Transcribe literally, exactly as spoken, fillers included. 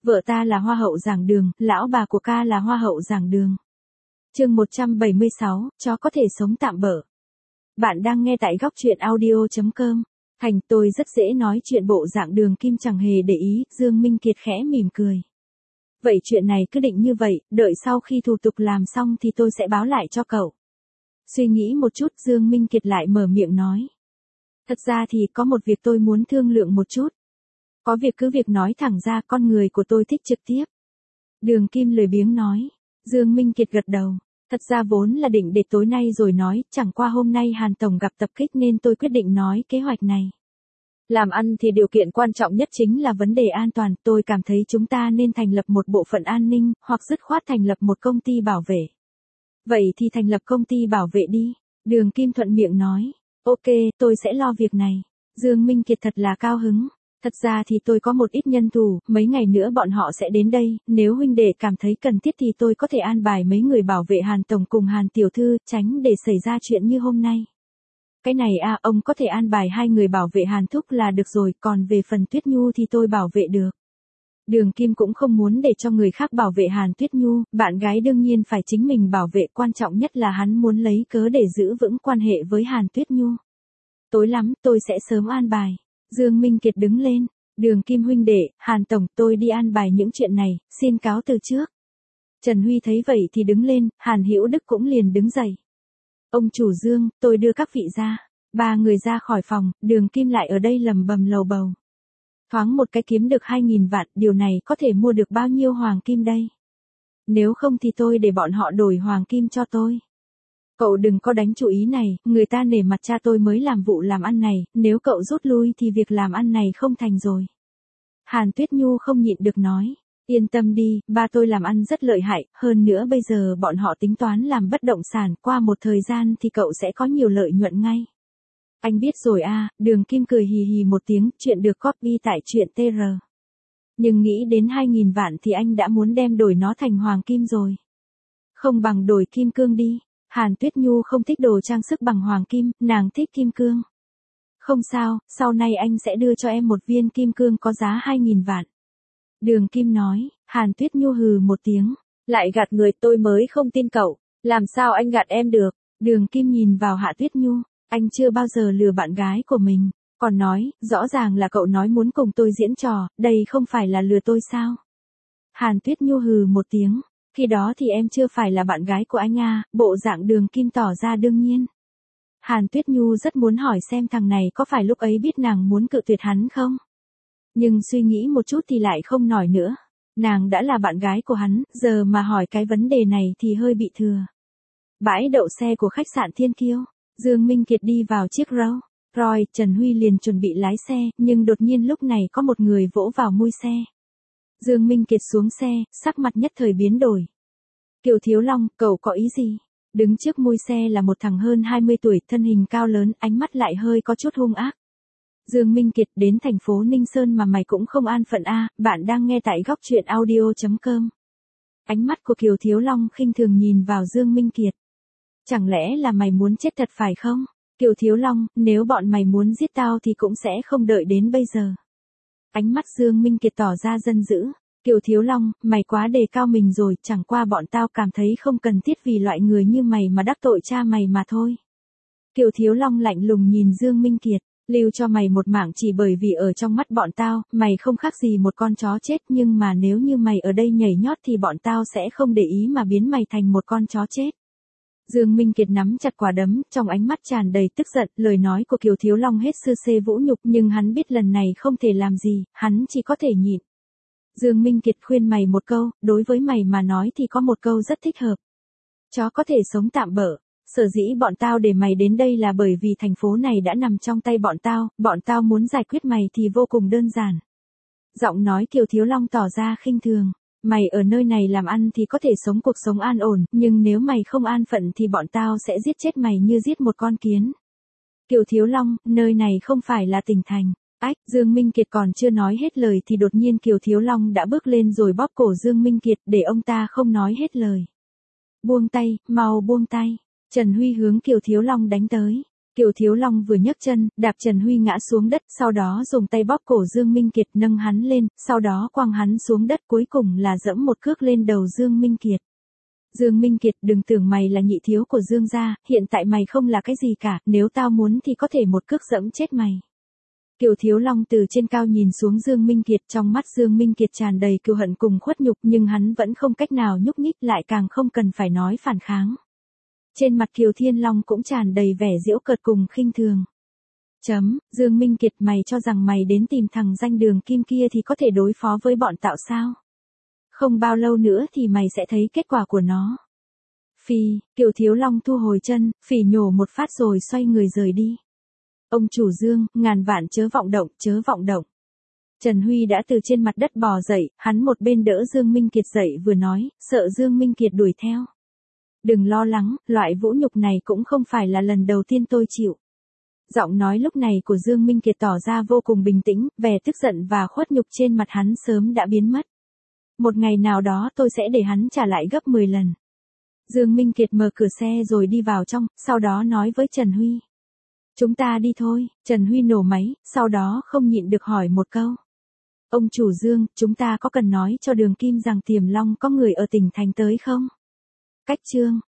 Vợ ta là hoa hậu giảng đường, lão bà của ca là hoa hậu giảng đường. Chương một trăm bảy mươi sáu, chó có thể sống tạm bợ. Bạn đang nghe tại góc truyện audio chấm com. Thành, tôi rất dễ nói chuyện bộ dạng Đường Kim chẳng hề để ý, Dương Minh Kiệt khẽ mỉm cười. Vậy chuyện này cứ định như vậy, đợi sau khi thủ tục làm xong thì tôi sẽ báo lại cho cậu. Suy nghĩ một chút, Dương Minh Kiệt lại mở miệng nói. Thật ra thì có một việc tôi muốn thương lượng một chút. Có việc cứ việc nói thẳng ra, con người của tôi thích trực tiếp. Đường Kim lười biếng nói. Dương Minh Kiệt gật đầu. Thật ra vốn là định để tối nay rồi nói, chẳng qua hôm nay Hàn Tổng gặp tập kích nên tôi quyết định nói kế hoạch này. Làm ăn thì điều kiện quan trọng nhất chính là vấn đề an toàn, tôi cảm thấy chúng ta nên thành lập một bộ phận an ninh, hoặc dứt khoát thành lập một công ty bảo vệ. Vậy thì thành lập công ty bảo vệ đi. Đường Kim thuận miệng nói. Ok, tôi sẽ lo việc này. Dương Minh Kiệt thật là cao hứng. Thật ra thì tôi có một ít nhân thủ, mấy ngày nữa bọn họ sẽ đến đây, nếu huynh đệ cảm thấy cần thiết thì tôi có thể an bài mấy người bảo vệ Hàn Tổng cùng Hàn Tiểu Thư, tránh để xảy ra chuyện như hôm nay. Cái này à, ông có thể an bài hai người bảo vệ Hàn Thúc là được rồi, còn về phần Tuyết Nhu thì tôi bảo vệ được. Đường Kim cũng không muốn để cho người khác bảo vệ Hàn Tuyết Nhu, bạn gái đương nhiên phải chính mình bảo vệ, quan trọng nhất là hắn muốn lấy cớ để giữ vững quan hệ với Hàn Tuyết Nhu. Tối lắm, tôi sẽ sớm an bài. Dương Minh Kiệt đứng lên. Đường Kim huynh đệ, Hàn Tổng, tôi đi an bài những chuyện này, xin cáo từ trước. Trần Huy thấy vậy thì đứng lên, Hàn Hữu Đức cũng liền đứng dậy. Ông chủ Dương, tôi đưa các vị ra. Ba người ra khỏi phòng, Đường Kim lại ở đây lầm bầm lầu bầu. Thoáng một cái kiếm được hai nghìn vạn, điều này có thể mua được bao nhiêu hoàng kim đây? Nếu không thì tôi để bọn họ đổi hoàng kim cho tôi. Cậu đừng có đánh chủ ý này, người ta nể mặt cha tôi mới làm vụ làm ăn này, nếu cậu rút lui thì việc làm ăn này không thành rồi. Hàn Tuyết Nhu không nhịn được nói, yên tâm đi, ba tôi làm ăn rất lợi hại, hơn nữa bây giờ bọn họ tính toán làm bất động sản, qua một thời gian thì cậu sẽ có nhiều lợi nhuận ngay. Anh biết rồi à, Đường Kim cười hì hì một tiếng, chuyện được copy tại truyện tê rờ. Nhưng nghĩ đến hai nghìn vạn thì anh đã muốn đem đổi nó thành hoàng kim rồi. Không bằng đổi kim cương đi. Hàn Tuyết Nhu không thích đồ trang sức bằng hoàng kim, nàng thích kim cương. Không sao, sau này anh sẽ đưa cho em một viên kim cương có giá hai nghìn vạn. Đường Kim nói. Hàn Tuyết Nhu hừ một tiếng. Lại gạt người, tôi mới không tin cậu. Làm sao anh gạt em được? Đường Kim nhìn vào Hạ Tuyết Nhu. Anh chưa bao giờ lừa bạn gái của mình. Còn nói, rõ ràng là cậu nói muốn cùng tôi diễn trò, đây không phải là lừa tôi sao? Hàn Tuyết Nhu hừ một tiếng. Khi đó thì em chưa phải là bạn gái của anh à, bộ dạng Đường Kim tỏ ra đương nhiên. Hàn Tuyết Nhu rất muốn hỏi xem thằng này có phải lúc ấy biết nàng muốn cự tuyệt hắn không? Nhưng suy nghĩ một chút thì lại không nói nữa. Nàng đã là bạn gái của hắn, giờ mà hỏi cái vấn đề này thì hơi bị thừa. Bãi đậu xe của khách sạn Thiên Kiêu, Dương Minh Kiệt đi vào chiếc Rolls Royce, Trần Huy liền chuẩn bị lái xe, nhưng đột nhiên lúc này có một người vỗ vào mui xe. Dương Minh Kiệt xuống xe, sắc mặt nhất thời biến đổi. Kiều Thiếu Long, cậu có ý gì? Đứng trước mui xe là một thằng hơn hai mươi tuổi, thân hình cao lớn, ánh mắt lại hơi có chút hung ác. Dương Minh Kiệt, đến thành phố Ninh Sơn mà mày cũng không an phận a, à, bạn đang nghe tại góc truyện audio chấm com. Ánh mắt của Kiều Thiếu Long khinh thường nhìn vào Dương Minh Kiệt. Chẳng lẽ là mày muốn chết thật phải không? Kiều Thiếu Long, nếu bọn mày muốn giết tao thì cũng sẽ không đợi đến bây giờ. Ánh mắt Dương Minh Kiệt tỏ ra giận dữ. Kiều Thiếu Long, mày quá đề cao mình rồi, chẳng qua bọn tao cảm thấy không cần thiết vì loại người như mày mà đắc tội cha mày mà thôi. Kiều Thiếu Long lạnh lùng nhìn Dương Minh Kiệt, lưu cho mày một mạng chỉ bởi vì ở trong mắt bọn tao, mày không khác gì một con chó chết, nhưng mà nếu như mày ở đây nhảy nhót thì bọn tao sẽ không để ý mà biến mày thành một con chó chết. Dương Minh Kiệt nắm chặt quả đấm, trong ánh mắt tràn đầy tức giận, lời nói của Kiều Thiếu Long hết sư xê vũ nhục, nhưng hắn biết lần này không thể làm gì, hắn chỉ có thể nhịn. Dương Minh Kiệt khuyên mày một câu, đối với mày mà nói thì có một câu rất thích hợp. Chó có thể sống tạm bợ. Sở dĩ bọn tao để mày đến đây là bởi vì thành phố này đã nằm trong tay bọn tao, bọn tao muốn giải quyết mày thì vô cùng đơn giản. Giọng nói Kiều Thiếu Long tỏ ra khinh thường. Mày ở nơi này làm ăn thì có thể sống cuộc sống an ổn, nhưng nếu mày không an phận thì bọn tao sẽ giết chết mày như giết một con kiến. Kiều Thiếu Long, nơi này không phải là tỉnh thành. Ách, Dương Minh Kiệt còn chưa nói hết lời thì đột nhiên Kiều Thiếu Long đã bước lên rồi bóp cổ Dương Minh Kiệt để ông ta không nói hết lời. Buông tay, mau buông tay. Trần Huy hướng Kiều Thiếu Long đánh tới. Kiều Thiếu Long vừa nhấc chân, đạp Trần Huy ngã xuống đất, sau đó dùng tay bóp cổ Dương Minh Kiệt nâng hắn lên, sau đó quăng hắn xuống đất, cuối cùng là dẫm một cước lên đầu Dương Minh Kiệt. Dương Minh Kiệt, đừng tưởng mày là nhị thiếu của Dương gia, hiện tại mày không là cái gì cả, nếu tao muốn thì có thể một cước dẫm chết mày. Kiều Thiếu Long từ trên cao nhìn xuống Dương Minh Kiệt, trong mắt Dương Minh Kiệt tràn đầy kiêu hận cùng khuất nhục, nhưng hắn vẫn không cách nào nhúc nhích, lại càng không cần phải nói phản kháng. Trên mặt Kiều Thiên Long cũng tràn đầy vẻ giễu cợt cùng khinh thường. Chấm, Dương Minh Kiệt, mày cho rằng mày đến tìm thằng danh Đường Kim kia thì có thể đối phó với bọn Tạo sao? Không bao lâu nữa thì mày sẽ thấy kết quả của nó. Phi, Kiều Thiếu Long thu hồi chân, phỉ nhổ một phát rồi xoay người rời đi. Ông chủ Dương, ngàn vạn chớ vọng động, chớ vọng động. Trần Huy đã từ trên mặt đất bò dậy, hắn một bên đỡ Dương Minh Kiệt dậy vừa nói, sợ Dương Minh Kiệt đuổi theo. Đừng lo lắng, loại vũ nhục này cũng không phải là lần đầu tiên tôi chịu. Giọng nói lúc này của Dương Minh Kiệt tỏ ra vô cùng bình tĩnh, vẻ tức giận và khuất nhục trên mặt hắn sớm đã biến mất. Một ngày nào đó tôi sẽ để hắn trả lại gấp mười lần. Dương Minh Kiệt mở cửa xe rồi đi vào trong, sau đó nói với Trần Huy. Chúng ta đi thôi. Trần Huy nổ máy, sau đó không nhịn được hỏi một câu. Ông chủ Dương, chúng ta có cần nói cho Đường Kim rằng Tiềm Long có người ở tỉnh thành tới không? Cách chương.